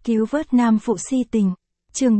Cứu vớt nam phụ si tình. Chương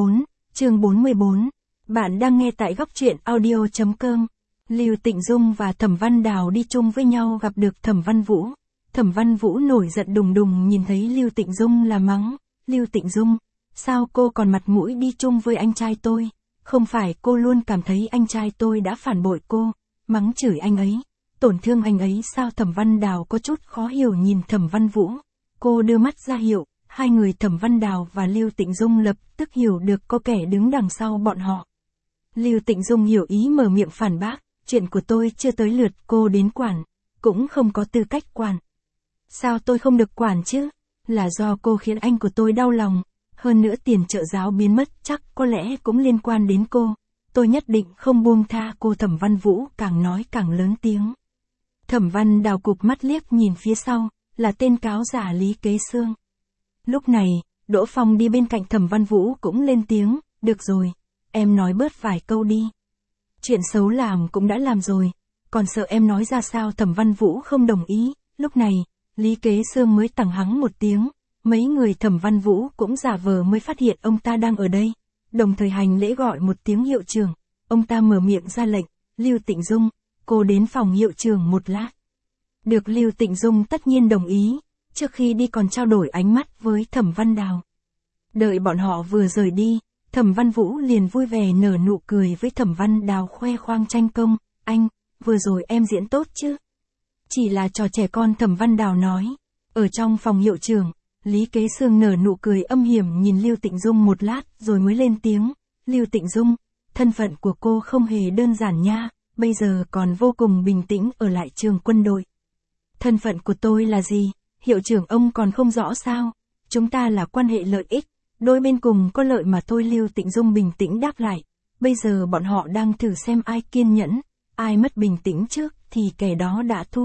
44. Bạn đang nghe tại góc truyện audio.com. Lưu Tịnh Dung và Thẩm Văn Đào đi chung với nhau gặp được Thẩm Văn Vũ. Thẩm Văn Vũ nổi giận đùng đùng nhìn thấy Lưu Tịnh Dung là mắng. Lưu Tịnh Dung, sao cô còn mặt mũi đi chung với anh trai tôi? Không phải cô luôn cảm thấy anh trai tôi đã phản bội cô, mắng chửi anh ấy, tổn thương anh ấy sao? Thẩm Văn Đào có chút khó hiểu nhìn Thẩm Văn Vũ. Cô đưa mắt ra hiệu, hai người Thẩm Văn Đào và Lưu Tịnh Dung lập tức hiểu được có kẻ đứng đằng sau bọn họ. Lưu Tịnh Dung hiểu ý mở miệng phản bác, chuyện của tôi chưa tới lượt cô đến quản, cũng không có tư cách quản. Sao tôi không được quản chứ? Là do cô khiến anh của tôi đau lòng, hơn nữa tiền trợ giáo biến mất chắc có lẽ cũng liên quan đến cô. Tôi nhất định không buông tha cô. Thẩm Văn Vũ càng nói càng lớn tiếng. Thẩm Văn Đào cụp mắt liếc nhìn phía sau, là tên cáo giả Lý Kế Xương. Lúc này, Đỗ Phong đi bên cạnh Thẩm Văn Vũ cũng lên tiếng, được rồi, em nói bớt vài câu đi. Chuyện xấu làm cũng đã làm rồi, còn sợ em nói ra sao? Thẩm Văn Vũ không đồng ý. Lúc này, Lý Kế Xương mới tằng hắng một tiếng, mấy người Thẩm Văn Vũ cũng giả vờ mới phát hiện ông ta đang ở đây, đồng thời hành lễ gọi một tiếng hiệu trưởng. Ông ta mở miệng ra lệnh, Lưu Tịnh Dung, cô đến phòng hiệu trưởng một lát. Được. Lưu Tịnh Dung tất nhiên đồng ý, trước khi đi còn trao đổi ánh mắt với Thẩm Văn Đào. Đợi bọn họ vừa rời đi, Thẩm Văn Vũ liền vui vẻ nở nụ cười với Thẩm Văn Đào khoe khoang tranh công, anh, vừa rồi em diễn tốt chứ? Chỉ là trò trẻ con. Thẩm Văn Đào nói. Ở trong phòng hiệu trưởng, Lý Kế Xương nở nụ cười âm hiểm nhìn Lưu Tịnh Dung một lát rồi mới lên tiếng, Lưu Tịnh Dung, thân phận của cô không hề đơn giản nha, bây giờ còn vô cùng bình tĩnh ở lại trường quân đội. Thân phận của tôi là gì? Hiệu trưởng ông còn không rõ sao? Chúng ta là quan hệ lợi ích, đôi bên cùng có lợi mà thôi. Lưu Tịnh Dung bình tĩnh đáp lại, bây giờ bọn họ đang thử xem ai kiên nhẫn, ai mất bình tĩnh trước thì kẻ đó đã thua.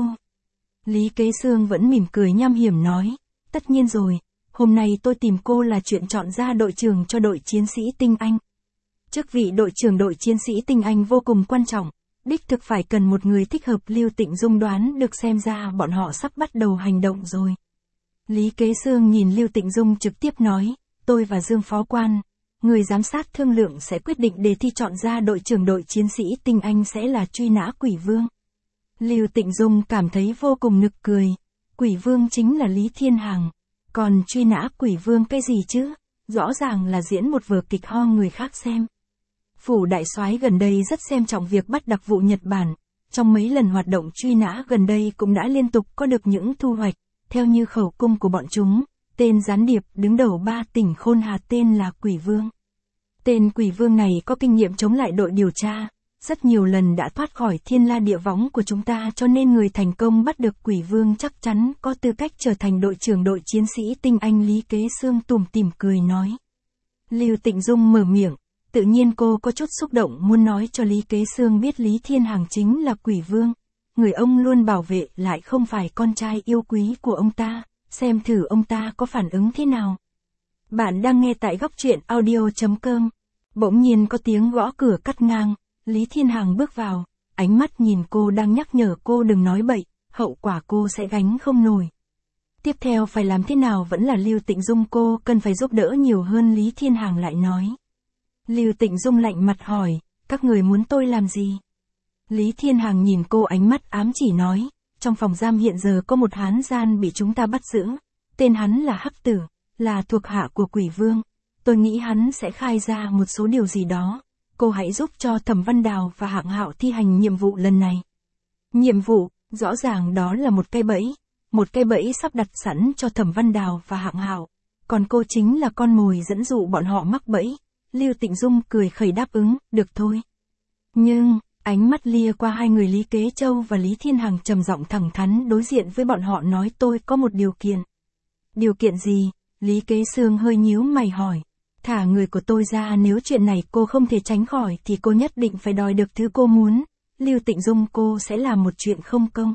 Lý Kế Xương vẫn mỉm cười nham hiểm nói, tất nhiên rồi, hôm nay tôi tìm cô là chuyện chọn ra đội trưởng cho đội chiến sĩ tinh anh. Chức vị đội trưởng đội chiến sĩ tinh anh vô cùng quan trọng, đích thực phải cần một người thích hợp. Lưu Tịnh Dung đoán được xem ra bọn họ sắp bắt đầu hành động rồi. Lý Kế Xương nhìn Lưu Tịnh Dung trực tiếp nói, tôi và Dương phó quan, người giám sát thương lượng sẽ quyết định đề thi chọn ra đội trưởng đội chiến sĩ tinh anh sẽ là truy nã Quỷ Vương. Lưu Tịnh Dung cảm thấy vô cùng nực cười, Quỷ Vương chính là Lý Thiên Hằng, còn truy nã Quỷ Vương cái gì chứ, rõ ràng là diễn một vở kịch ho người khác xem. Phủ đại soái gần đây rất xem trọng việc bắt đặc vụ Nhật Bản, trong mấy lần hoạt động truy nã gần đây cũng đã liên tục có được những thu hoạch, theo như khẩu cung của bọn chúng, tên gián điệp đứng đầu 3 tỉnh Khôn Hà tên là Quỷ Vương. Tên Quỷ Vương này có kinh nghiệm chống lại đội điều tra, rất nhiều lần đã thoát khỏi thiên la địa võng của chúng ta, cho nên người thành công bắt được Quỷ Vương chắc chắn có tư cách trở thành đội trưởng đội chiến sĩ tinh anh. Lý Kế Xương tủm tỉm cười nói. Lưu Tịnh Dung mở miệng, tự nhiên cô có chút xúc động muốn nói cho Lý Kế Xương biết Lý Thiên Hằng chính là Quỷ Vương, người ông luôn bảo vệ lại không phải con trai yêu quý của ông ta, xem thử ông ta có phản ứng thế nào. Bạn đang nghe tại góc truyện audio.com. Bỗng nhiên có tiếng gõ cửa cắt ngang, Lý Thiên Hằng bước vào, ánh mắt nhìn cô đang nhắc nhở cô đừng nói bậy, hậu quả cô sẽ gánh không nổi. Tiếp theo phải làm thế nào vẫn là Lưu Tịnh Dung, cô cần phải giúp đỡ nhiều hơn. Lý Thiên Hằng lại nói. Lưu Tịnh Dung lạnh mặt hỏi, các người muốn tôi làm gì? Lý Thiên Hằng nhìn cô ánh mắt ám chỉ nói, trong phòng giam hiện giờ có một hán gian bị chúng ta bắt giữ, tên hắn là Hắc Tử, là thuộc hạ của Quỷ Vương, tôi nghĩ hắn sẽ khai ra một số điều gì đó, cô hãy giúp cho Thẩm Văn Đào và Hạng Hạo thi hành nhiệm vụ lần này. Nhiệm vụ, rõ ràng đó là một cây bẫy sắp đặt sẵn cho Thẩm Văn Đào và Hạng Hạo, còn cô chính là con mồi dẫn dụ bọn họ mắc bẫy. Lưu Tịnh Dung cười khẩy đáp ứng, được thôi. Nhưng, ánh mắt lia qua hai người Lý Kế Châu và Lý Thiên Hằng trầm giọng thẳng thắn đối diện với bọn họ nói, tôi có một điều kiện. Điều kiện gì? Lý Kế Xương hơi nhíu mày hỏi. Thả người của tôi ra, nếu chuyện này cô không thể tránh khỏi thì cô nhất định phải đòi được thứ cô muốn. Lưu Tịnh Dung, cô sẽ làm một chuyện không công.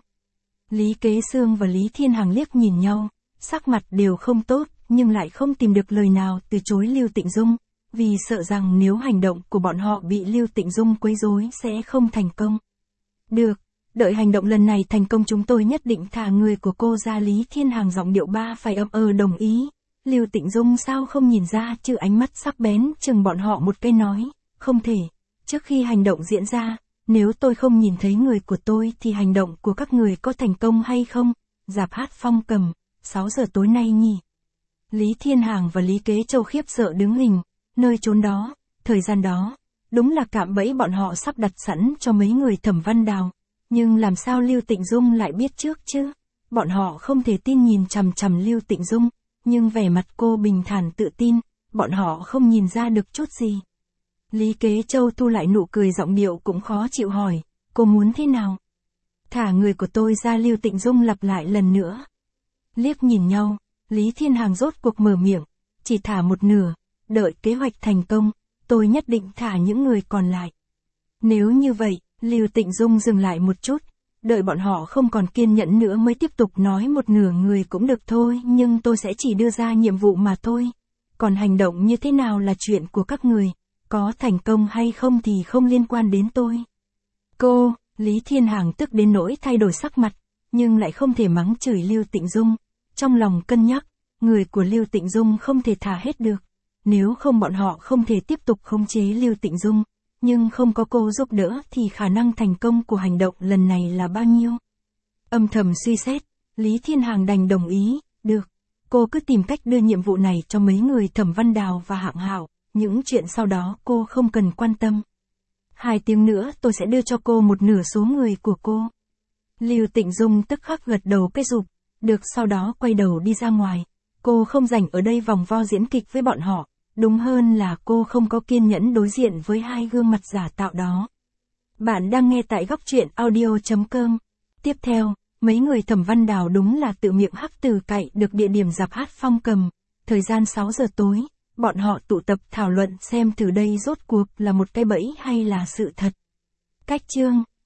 Lý Kế Xương và Lý Thiên Hằng liếc nhìn nhau, sắc mặt đều không tốt, nhưng lại không tìm được lời nào từ chối Lưu Tịnh Dung, vì sợ rằng nếu hành động của bọn họ bị Lưu Tịnh Dung quấy rối sẽ không thành công. Được, đợi hành động lần này thành công chúng tôi nhất định thả người của cô ra. Lý Thiên Hằng giọng điệu ba phải đồng ý. Lưu Tịnh Dung sao không nhìn ra chứ, ánh mắt sắc bén chừng bọn họ một cái nói, không thể, trước khi hành động diễn ra, nếu tôi không nhìn thấy người của tôi thì hành động của các người có thành công hay không? Rạp hát Phong Cầm, 6 giờ tối nay nhỉ? Lý Thiên Hàng và Lý Kế Châu khiếp sợ đứng hình, nơi chốn đó, thời gian đó, đúng là cạm bẫy bọn họ sắp đặt sẵn cho mấy người Thẩm Văn Đào, nhưng làm sao Lưu Tịnh Dung lại biết trước chứ? Bọn họ không thể tin nhìn chằm chằm Lưu Tịnh Dung, nhưng vẻ mặt cô bình thản tự tin, bọn họ không nhìn ra được chút gì. Lý Kế Châu thu lại nụ cười, giọng điệu cũng khó chịu hỏi, cô muốn thế nào? Thả người của tôi ra, Lưu Tịnh Dung lặp lại lần nữa. Liếc nhìn nhau, Lý Thiên Hàng rốt cuộc mở miệng, chỉ thả một nửa, đợi kế hoạch thành công, tôi nhất định thả những người còn lại. Nếu như vậy, Lưu Tịnh Dung dừng lại một chút, đợi bọn họ không còn kiên nhẫn nữa mới tiếp tục nói, một nửa người cũng được thôi, nhưng tôi sẽ chỉ đưa ra nhiệm vụ mà thôi. Còn hành động như thế nào là chuyện của các người, có thành công hay không thì không liên quan đến tôi. Cô, Lý Thiên Hàng tức đến nỗi thay đổi sắc mặt, nhưng lại không thể mắng chửi Lưu Tịnh Dung. Trong lòng cân nhắc, người của Lưu Tịnh Dung không thể thả hết được, nếu không bọn họ không thể tiếp tục khống chế Lưu Tịnh Dung, nhưng không có cô giúp đỡ thì khả năng thành công của hành động lần này là bao nhiêu? Âm thầm suy xét, Lý Thiên Hàng đành đồng ý, được, cô cứ tìm cách đưa nhiệm vụ này cho mấy người Thẩm Văn Đào và Hạng Hạo, những chuyện sau đó cô không cần quan tâm. 2 tiếng nữa tôi sẽ đưa cho cô một nửa số người của cô. Lưu Tịnh Dung tức khắc gật đầu cái rụp, được, sau đó quay đầu đi ra ngoài. Cô không rảnh ở đây vòng vo diễn kịch với bọn họ, đúng hơn là cô không có kiên nhẫn đối diện với 2 gương mặt giả tạo đó. Bạn đang nghe tại góc truyện audio.com. Tiếp theo, mấy người Thẩm Văn Đào đúng là tự miệng hắc từ cậy được địa điểm rạp hát Phong Cầm. Thời gian 6 giờ tối, bọn họ tụ tập thảo luận xem từ đây rốt cuộc là một cái bẫy hay là sự thật. Cách chương